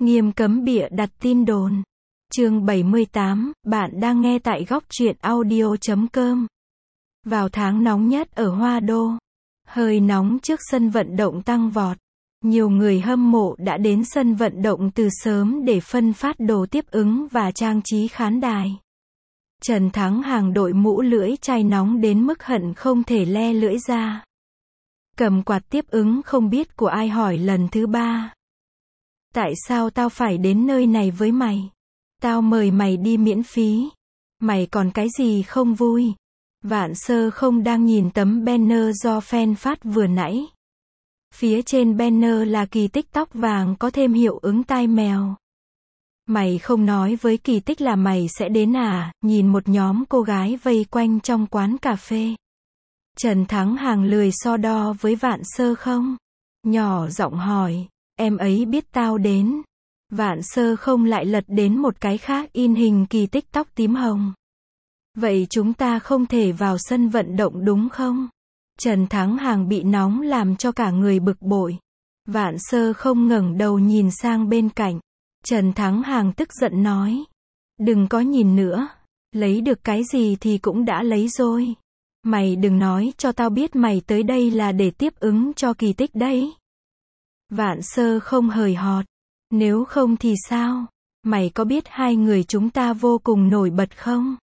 Nghiêm cấm bịa đặt tin đồn. Chương 78, bạn đang nghe tại góc truyện audio.com. Vào tháng nóng nhất ở Hoa Đô, hơi nóng trước sân vận động tăng vọt. Nhiều người hâm mộ đã đến sân vận động từ sớm để phân phát đồ tiếp ứng và trang trí khán đài. Trần Thắng Hàng đội mũ lưỡi chai nóng đến mức hận không thể le lưỡi ra. Cầm quạt tiếp ứng không biết của ai hỏi lần thứ 3. Tại sao tao phải đến nơi này với mày? Tao mời mày đi miễn phí. Mày còn cái gì không vui? Vạn Sơ không đang nhìn tấm banner do fan phát vừa nãy. Phía trên banner là Kỳ Tích tóc vàng có thêm hiệu ứng tai mèo. Mày không nói với Kỳ Tích là mày sẽ đến à? Nhìn một nhóm cô gái vây quanh trong quán cà phê. Trần Thắng Hàng lười so đo với Vạn Sơ không? Nhỏ giọng hỏi, em ấy biết tao đến. Vạn Sơ không lại lật đến một cái khác in hình Kỳ Tích tóc tím hồng. Vậy chúng ta không thể vào sân vận động đúng không? Trần Thắng Hàng bị nóng làm cho cả người bực bội. Vạn Sơ không ngẩng đầu nhìn sang bên cạnh. Trần Thắng Hàng tức giận nói. Đừng có nhìn nữa. Lấy được cái gì thì cũng đã lấy rồi. Mày đừng nói cho tao biết mày tới đây là để tiếp ứng cho Kỳ Tích đấy. Vạn Sơ không hời hợt. Nếu không thì sao? Mày có biết hai người chúng ta vô cùng nổi bật không?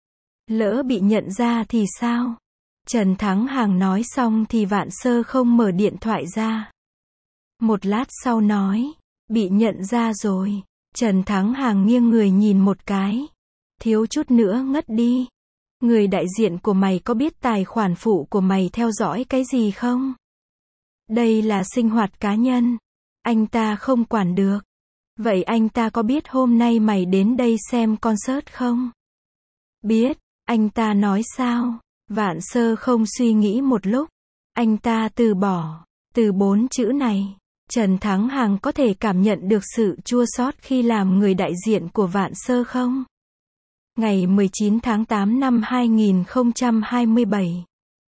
Lỡ bị nhận ra thì sao? Trần Thắng Hàng nói xong thì Vạn Sơ không mở điện thoại ra. Một lát sau nói, bị nhận ra rồi. Trần Thắng Hàng nghiêng người nhìn một cái. Thiếu chút nữa ngất đi. Người đại diện của mày có biết tài khoản phụ của mày theo dõi cái gì không? Đây là sinh hoạt cá nhân. Anh ta không quản được. Vậy anh ta có biết hôm nay mày đến đây xem concert không? Biết. Anh ta nói sao? Vạn Sơ không suy nghĩ một lúc. Anh ta từ bỏ. Từ 4 chữ này, Trần Thắng Hàng có thể cảm nhận được sự chua xót khi làm người đại diện của Vạn Sơ không? Ngày 19 tháng 8 năm 2027.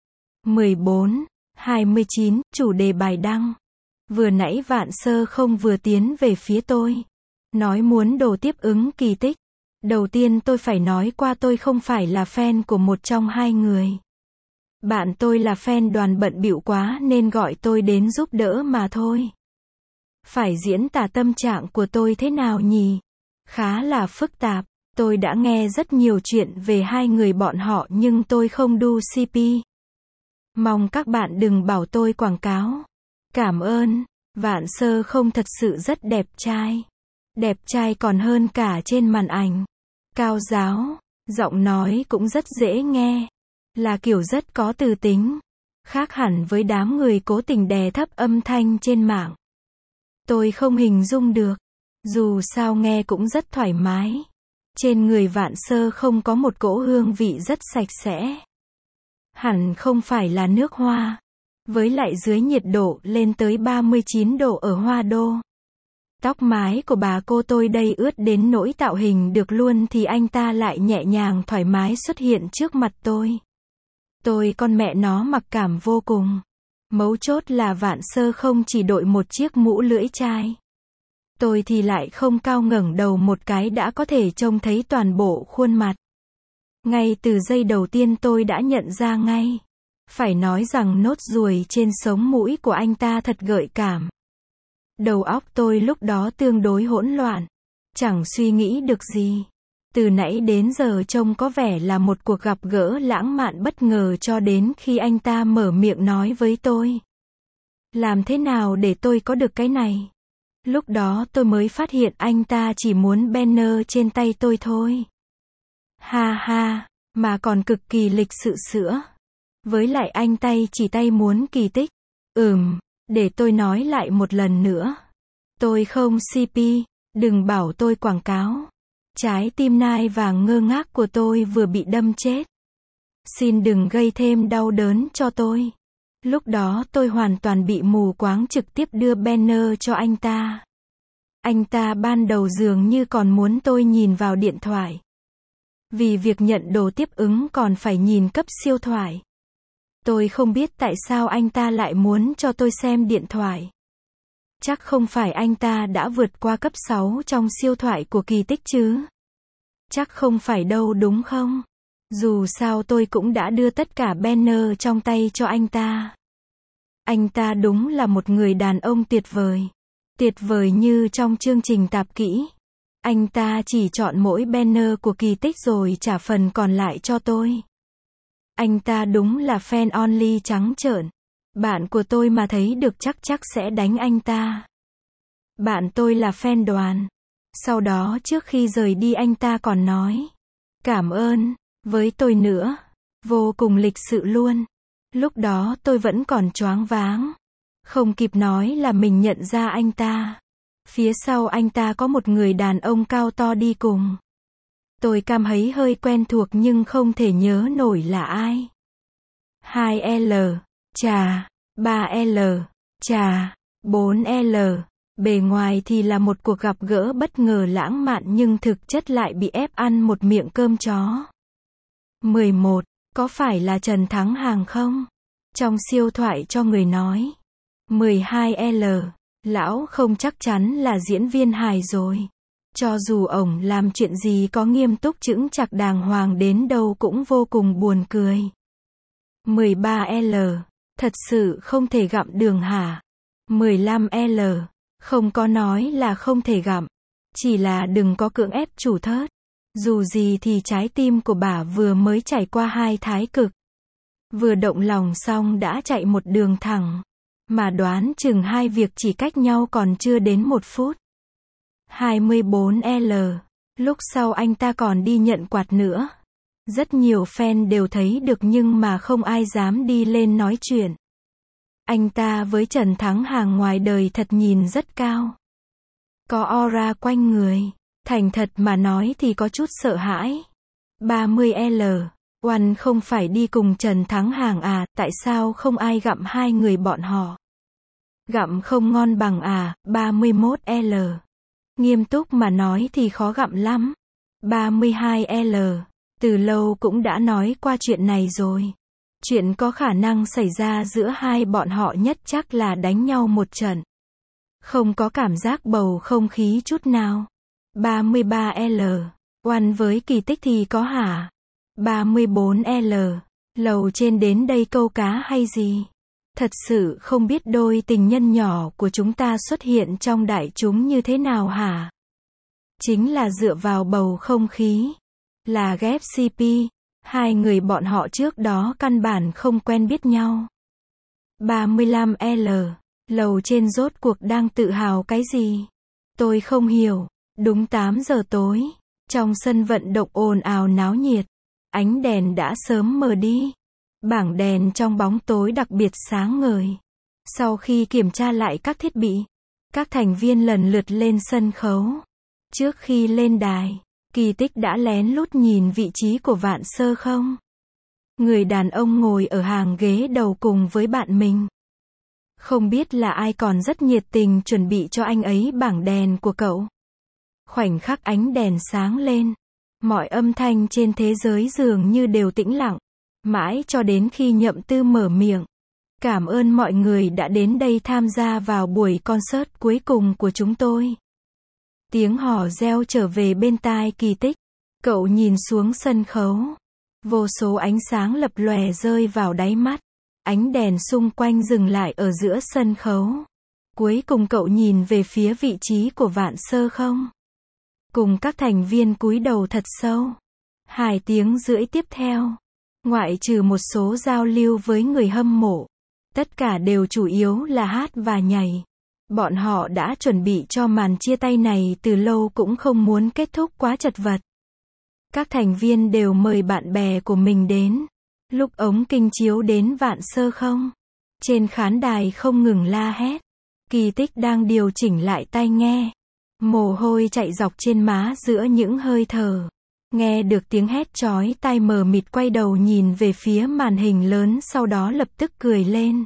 14:29, chủ đề bài đăng. Vừa nãy Vạn Sơ không vừa tiến về phía tôi. Nói muốn đồ tiếp ứng Kỳ Tích. Đầu tiên tôi phải nói qua tôi không phải là fan của một trong hai người. Bạn tôi là fan Đoàn bận bịu quá nên gọi tôi đến giúp đỡ mà thôi. Phải diễn tả tâm trạng của tôi thế nào nhỉ? Khá là phức tạp. Tôi đã nghe rất nhiều chuyện về hai người bọn họ nhưng tôi không đu CP. Mong các bạn đừng bảo tôi quảng cáo. Cảm ơn. Vạn Sơ không thật sự rất đẹp trai. Đẹp trai còn hơn cả trên màn ảnh. Cao ráo, giọng nói cũng rất dễ nghe. Là kiểu rất có từ tính. Khác hẳn với đám người cố tình đè thấp âm thanh trên mạng. Tôi không hình dung được. Dù sao nghe cũng rất thoải mái. Trên người Vạn Sơ không có một cỗ hương vị rất sạch sẽ. Hẳn không phải là nước hoa. Với lại dưới nhiệt độ lên tới 39 độ ở Hoa Đô. Tóc mái của bà cô tôi đây ướt đến nỗi tạo hình được luôn thì anh ta lại nhẹ nhàng thoải mái xuất hiện trước mặt tôi. Tôi con mẹ nó mặc cảm vô cùng. Mấu chốt là Vạn Sơ không chỉ đội một chiếc mũ lưỡi chai. Tôi thì lại không cao ngẩng đầu một cái đã có thể trông thấy toàn bộ khuôn mặt. Ngay từ giây đầu tiên tôi đã nhận ra ngay. Phải nói rằng nốt ruồi trên sống mũi của anh ta thật gợi cảm. Đầu óc tôi lúc đó tương đối hỗn loạn. Chẳng suy nghĩ được gì. Từ nãy đến giờ trông có vẻ là một cuộc gặp gỡ lãng mạn bất ngờ cho đến khi anh ta mở miệng nói với tôi. Làm thế nào để tôi có được cái này? Lúc đó tôi mới phát hiện anh ta chỉ muốn banner trên tay tôi thôi. Ha ha, mà còn cực kỳ lịch sự sữa. Với lại anh chỉ tay muốn Kỳ Tích. Để tôi nói lại một lần nữa. Tôi không CP, đừng bảo tôi quảng cáo. Trái tim nai vàng ngơ ngác của tôi vừa bị đâm chết. Xin đừng gây thêm đau đớn cho tôi. Lúc đó tôi hoàn toàn bị mù quáng trực tiếp đưa banner cho anh ta. Anh ta ban đầu dường như còn muốn tôi nhìn vào điện thoại. Vì việc nhận đồ tiếp ứng còn phải nhìn cấp siêu thoại. Tôi không biết tại sao anh ta lại muốn cho tôi xem điện thoại. Chắc không phải anh ta đã vượt qua cấp 6 trong siêu thoại của Kỳ Tích chứ? Chắc không phải đâu đúng không? Dù sao tôi cũng đã đưa tất cả banner trong tay cho anh ta. Anh ta đúng là một người đàn ông tuyệt vời. Tuyệt vời như trong chương trình tạp kỹ. Anh ta chỉ chọn mỗi banner của Kỳ Tích rồi trả phần còn lại cho tôi. Anh ta đúng là fan only trắng trợn. Bạn của tôi mà thấy được chắc sẽ đánh anh ta. Bạn tôi là fan Đoàn. Sau đó trước khi rời đi anh ta còn nói cảm ơn với tôi nữa. Vô cùng lịch sự luôn. Lúc đó tôi vẫn còn choáng váng. Không kịp nói là mình nhận ra anh ta. Phía sau anh ta có một người đàn ông cao to đi cùng. Tôi cảm thấy hơi quen thuộc nhưng không thể nhớ nổi là ai. 2L, chà, 3L, chà, 4L. Bề ngoài thì là một cuộc gặp gỡ bất ngờ lãng mạn nhưng thực chất lại bị ép ăn một miệng cơm chó. 11. Có phải là Trần Thắng Hàng không? Trong siêu thoại cho người nói. 12L. Lão không chắc chắn là diễn viên hài rồi. Cho dù ổng làm chuyện gì có nghiêm túc chững chạc đàng hoàng đến đâu cũng vô cùng buồn cười. 13L. Thật sự không thể gặm đường hả? 15L. Không có nói là không thể gặm. Chỉ là đừng có cưỡng ép chủ thớt. Dù gì thì trái tim của bà vừa mới trải qua 2 thái cực. Vừa động lòng xong đã chạy một đường thẳng. Mà đoán chừng hai việc chỉ cách nhau còn chưa đến 1 phút. 24L. Lúc sau anh ta còn đi nhận quạt nữa. Rất nhiều fan đều thấy được nhưng mà không ai dám đi lên nói chuyện. Anh ta với Trần Thắng Hàng ngoài đời thật nhìn rất cao. Có aura quanh người. Thành thật mà nói thì có chút sợ hãi. 30L. Oan không phải đi cùng Trần Thắng Hàng à, tại sao không ai gặm hai người bọn họ? Gặm không ngon bằng à? 31L. Nghiêm túc mà nói thì khó gặm lắm. 32L. Từ lâu cũng đã nói qua chuyện này rồi. Chuyện có khả năng xảy ra giữa hai bọn họ nhất chắc là đánh nhau một trận. Không có cảm giác bầu không khí chút nào. 33L. Oan với Kỳ Tích thì có hả? 34L. Lầu trên đến đây câu cá hay gì? Thật sự không biết đôi tình nhân nhỏ của chúng ta xuất hiện trong đại chúng như thế nào hả? Chính là dựa vào bầu không khí. Là ghép CP. Hai người bọn họ trước đó căn bản không quen biết nhau. 35L. Lầu trên rốt cuộc đang tự hào cái gì? Tôi không hiểu. Đúng 8 giờ tối. Trong sân vận động ồn ào náo nhiệt. Ánh đèn đã sớm mờ đi. Bảng đèn trong bóng tối đặc biệt sáng ngời. Sau khi kiểm tra lại các thiết bị, các thành viên lần lượt lên sân khấu. Trước khi lên đài, Kỳ Tích đã lén lút nhìn vị trí của Vạn Sơ không? Người đàn ông ngồi ở hàng ghế đầu cùng với bạn mình. Không biết là ai còn rất nhiệt tình chuẩn bị cho anh ấy bảng đèn của cậu. Khoảnh khắc ánh đèn sáng lên, mọi âm thanh trên thế giới dường như đều tĩnh lặng. Mãi cho đến khi Nhậm Tư mở miệng. Cảm ơn mọi người đã đến đây tham gia vào buổi concert cuối cùng của chúng tôi. Tiếng hò reo trở về bên tai Kỳ Tích. Cậu nhìn xuống sân khấu. Vô số ánh sáng lập lòe rơi vào đáy mắt. Ánh đèn xung quanh dừng lại ở giữa sân khấu. Cuối cùng cậu nhìn về phía vị trí của Vạn Sơ không? Cùng các thành viên cúi đầu thật sâu. 2 tiếng rưỡi tiếp theo. Ngoại trừ một số giao lưu với người hâm mộ. Tất cả đều chủ yếu là hát và nhảy. Bọn họ đã chuẩn bị cho màn chia tay này từ lâu cũng không muốn kết thúc quá chật vật. Các thành viên đều mời bạn bè của mình đến. Lúc ống kinh chiếu đến Vạn Sơ không? Trên khán đài không ngừng la hét. Kỳ Tích đang điều chỉnh lại tai nghe. Mồ hôi chạy dọc trên má giữa những hơi thở. Nghe được tiếng hét chói tai mờ mịt quay đầu nhìn về phía màn hình lớn sau đó lập tức cười lên.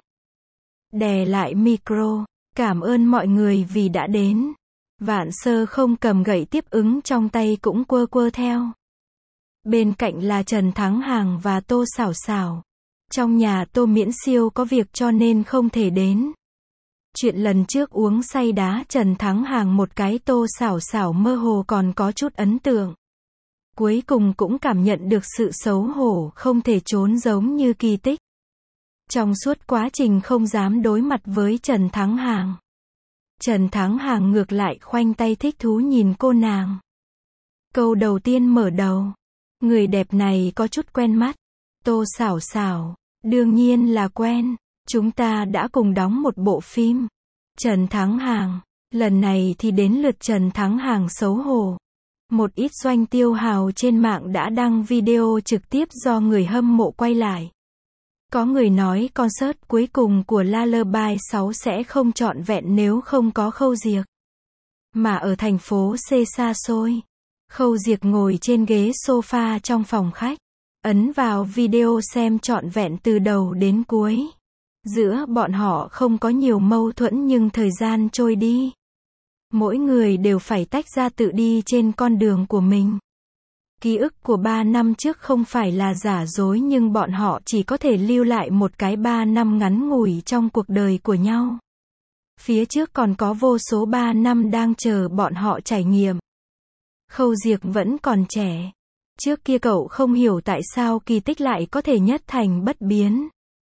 Đè lại micro. Cảm ơn mọi người vì đã đến. Vạn Sơ không cầm gậy tiếp ứng trong tay cũng quơ quơ theo. Bên cạnh là Trần Thắng Hàng và Tô Xảo Xảo. Trong nhà Tô Miễn Siêu có việc cho nên không thể đến. Chuyện lần trước uống say đá Trần Thắng Hàng một cái Tô Xảo Xảo mơ hồ còn có chút ấn tượng. Cuối cùng cũng cảm nhận được sự xấu hổ không thể trốn giống như Kỳ Tích. Trong suốt quá trình không dám đối mặt với Trần Thắng Hàng. Trần Thắng Hàng ngược lại khoanh tay thích thú nhìn cô nàng. Câu đầu tiên mở đầu. Người đẹp này có chút quen mắt. Tô Xảo Xảo. Đương nhiên là quen. Chúng ta đã cùng đóng một bộ phim. Trần Thắng Hàng. Lần này thì đến lượt Trần Thắng Hàng xấu hổ. Một ít doanh tiêu hào trên mạng đã đăng video trực tiếp do người hâm mộ quay lại. Có người nói concert cuối cùng của Lullaby 6 sẽ không trọn vẹn nếu không có Khâu Diệc. Mà ở thành phố C xa xôi, Khâu Diệc ngồi trên ghế sofa trong phòng khách, ấn vào video xem trọn vẹn từ đầu đến cuối. Giữa bọn họ không có nhiều mâu thuẫn nhưng thời gian trôi đi. Mỗi người đều phải tách ra tự đi trên con đường của mình. Ký ức của 3 năm trước không phải là giả dối nhưng bọn họ chỉ có thể lưu lại một cái 3 năm ngắn ngủi trong cuộc đời của nhau. Phía trước còn có vô số 3 năm đang chờ bọn họ trải nghiệm. Khâu Diệc vẫn còn trẻ. Trước kia cậu không hiểu tại sao Kỳ Tích lại có thể nhất thành bất biến.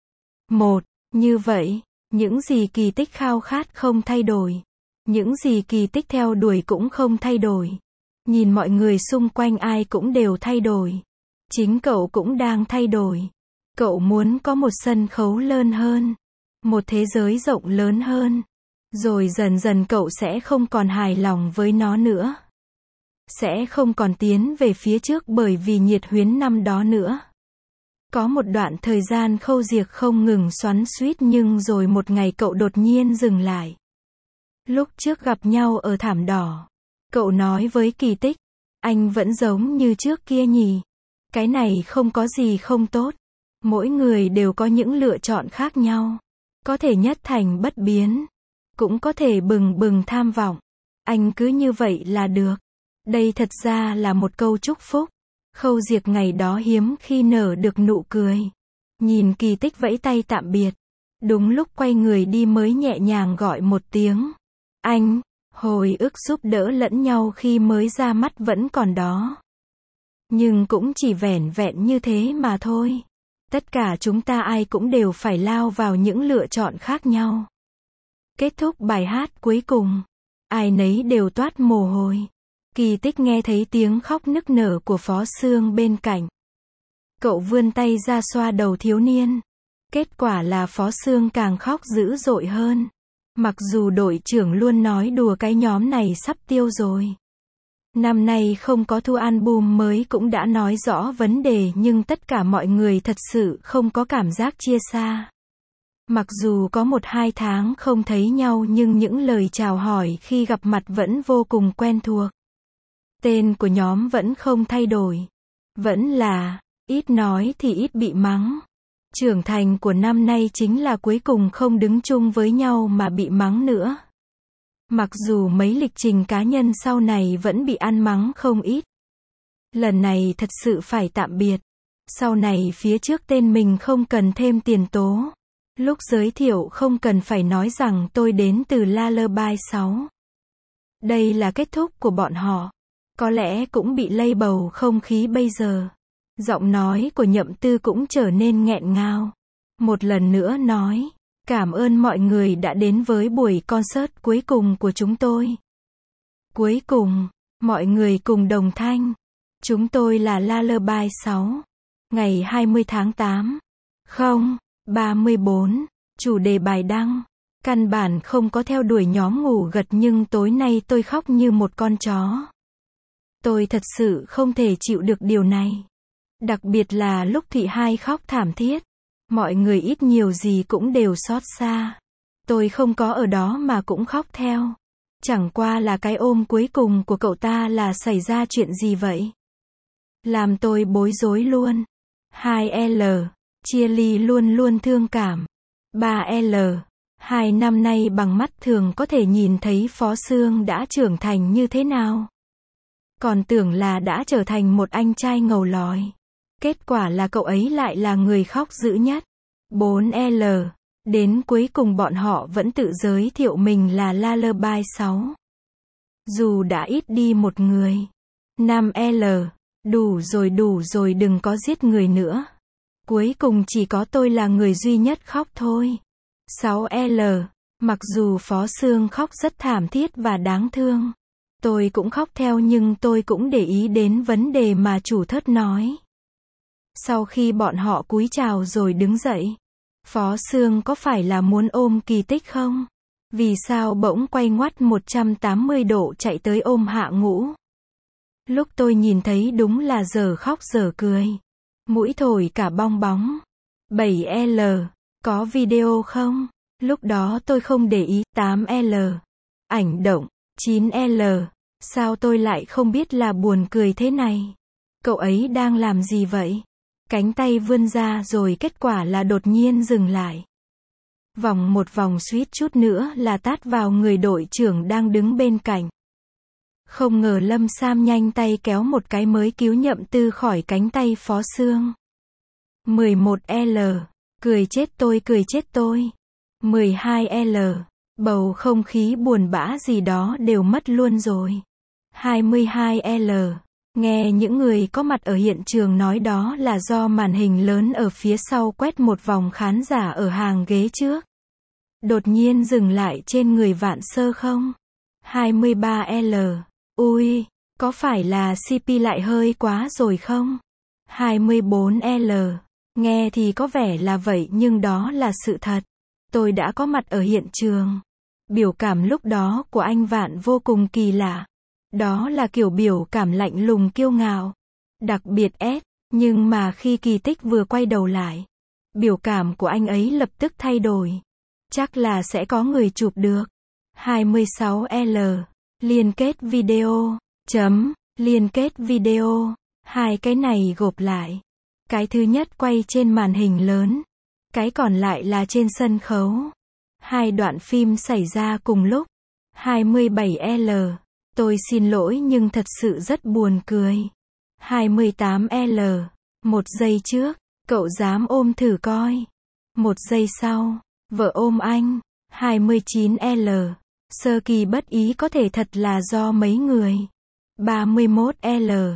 Như vậy, những gì Kỳ Tích khao khát không thay đổi. Những gì Kỳ Tích theo đuổi cũng không thay đổi. Nhìn mọi người xung quanh ai cũng đều thay đổi. Chính cậu cũng đang thay đổi. Cậu muốn có một sân khấu lớn hơn. Một thế giới rộng lớn hơn. Rồi dần dần cậu sẽ không còn hài lòng với nó nữa. Sẽ không còn tiến về phía trước bởi vì nhiệt huyến năm đó nữa. Có một đoạn thời gian Khâu Diệc không ngừng xoắn xuýt nhưng rồi một ngày cậu đột nhiên dừng lại. Lúc trước gặp nhau ở thảm đỏ. Cậu nói với Kỳ Tích, anh vẫn giống như trước kia nhỉ. Cái này không có gì không tốt. Mỗi người đều có những lựa chọn khác nhau. Có thể nhất thành bất biến. Cũng có thể bừng bừng tham vọng. Anh cứ như vậy là được. Đây thật ra là một câu chúc phúc. Khâu Diệc ngày đó hiếm khi nở được nụ cười. Nhìn Kỳ Tích vẫy tay tạm biệt. Đúng lúc quay người đi mới nhẹ nhàng gọi một tiếng. Anh. Hồi ức giúp đỡ lẫn nhau khi mới ra mắt vẫn còn đó. Nhưng cũng chỉ vẻn vẹn như thế mà thôi. Tất cả chúng ta ai cũng đều phải lao vào những lựa chọn khác nhau. Kết thúc bài hát cuối cùng. Ai nấy đều toát mồ hôi. Kỳ Tích nghe thấy tiếng khóc nức nở của Phó Sương bên cạnh. Cậu vươn tay ra xoa đầu thiếu niên. Kết quả là Phó Sương càng khóc dữ dội hơn. Mặc dù đội trưởng luôn nói đùa cái nhóm này sắp tiêu rồi. Năm nay không có thu album mới cũng đã nói rõ vấn đề nhưng tất cả mọi người thật sự không có cảm giác chia xa. Mặc dù có 1-2 tháng không thấy nhau nhưng những lời chào hỏi khi gặp mặt vẫn vô cùng quen thuộc. Tên của nhóm vẫn không thay đổi. Vẫn là, ít nói thì ít bị mắng. Trưởng thành của năm nay chính là cuối cùng không đứng chung với nhau mà bị mắng nữa. Mặc dù mấy lịch trình cá nhân sau này vẫn bị ăn mắng không ít. Lần này thật sự phải tạm biệt. Sau này phía trước tên mình không cần thêm tiền tố. Lúc giới thiệu không cần phải nói rằng tôi đến từ Lullaby 6. Đây là kết thúc của bọn họ. Có lẽ cũng bị lây bầu không khí bây giờ. Giọng nói của Nhậm Tư cũng trở nên nghẹn ngào. Một lần nữa nói, cảm ơn mọi người đã đến với buổi concert cuối cùng của chúng tôi. Cuối cùng, mọi người cùng đồng thanh. Chúng tôi là Lullaby 6. Ngày 20 tháng 8. 34. Chủ đề bài đăng. Căn bản không có theo đuổi nhóm ngủ gật nhưng tối nay tôi khóc như một con chó. Tôi thật sự không thể chịu được điều này. Đặc biệt là lúc Thị Hai khóc thảm thiết. Mọi người ít nhiều gì cũng đều xót xa. Tôi không có ở đó mà cũng khóc theo. Chẳng qua là cái ôm cuối cùng của cậu ta là xảy ra chuyện gì vậy? Làm tôi bối rối luôn. 2L. Chia ly luôn luôn thương cảm. 3L. 2 năm nay bằng mắt thường có thể nhìn thấy Phó Sương đã trưởng thành như thế nào. Còn tưởng là đã trở thành một anh trai ngầu lòi. Kết quả là cậu ấy lại là người khóc dữ nhất. 4L. Đến cuối cùng bọn họ vẫn tự giới thiệu mình là Lullaby 6. Dù đã ít đi một người. 5L. Đủ rồi đừng có giết người nữa. Cuối cùng chỉ có tôi là người duy nhất khóc thôi. 6L. Mặc dù Phó Sương khóc rất thảm thiết và đáng thương. Tôi cũng khóc theo nhưng tôi cũng để ý đến vấn đề mà chủ thớt nói. Sau khi bọn họ cúi chào rồi đứng dậy. Phó Sương có phải là muốn ôm Kỳ Tích không? Vì sao bỗng quay ngoắt 180 độ chạy tới ôm Hạ Ngũ? Lúc tôi nhìn thấy đúng là giờ khóc giờ cười. Mũi thổi cả bong bóng. 7L. Có video không? Lúc đó tôi không để ý. 8L. Ảnh động. 9L. Sao tôi lại không biết là buồn cười thế này? Cậu ấy đang làm gì vậy? Cánh tay vươn ra rồi kết quả là đột nhiên dừng lại. Vòng một vòng suýt chút nữa là tát vào người đội trưởng đang đứng bên cạnh. Không ngờ Lâm Sam nhanh tay kéo một cái mới cứu Nhậm Tư khỏi cánh tay Phó Sương. 11L. Cười chết tôi. 12L. Bầu không khí buồn bã gì đó đều mất luôn rồi. 22L. Nghe những người có mặt ở hiện trường nói đó là do màn hình lớn ở phía sau quét một vòng khán giả ở hàng ghế trước. Đột nhiên dừng lại trên người Vạn Sơ không? 23L. Ui, có phải là CP lại hơi quá rồi không? 24L. Nghe thì có vẻ là vậy nhưng đó là sự thật. Tôi đã có mặt ở hiện trường. Biểu cảm lúc đó của anh Vạn vô cùng kỳ lạ. Đó là kiểu biểu cảm lạnh lùng kiêu ngạo. Đặc biệt S. Nhưng mà khi Kỳ Tích vừa quay đầu lại, biểu cảm của anh ấy lập tức thay đổi. Chắc là sẽ có người chụp được. 26L. Liên kết video. Liên kết video. Hai cái này gộp lại. Cái thứ nhất quay trên màn hình lớn. Cái còn lại là trên sân khấu. Hai đoạn phim xảy ra cùng lúc. 27L. Tôi xin lỗi nhưng thật sự rất buồn cười. 28L. Một giây trước, cậu dám ôm thử coi. Một giây sau, vợ ôm anh. 29L. Sơ kỳ bất ý có thể thật là do mấy người. 31L.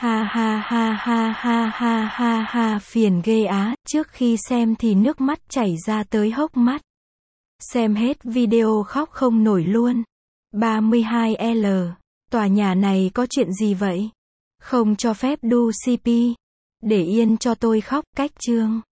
Ha, phiền ghê á, trước khi xem thì nước mắt chảy ra tới hốc mắt. Xem hết video khóc không nổi luôn. 32L. Tòa nhà này có chuyện gì vậy? Không cho phép đu CP. Để yên cho tôi khóc, cách chương.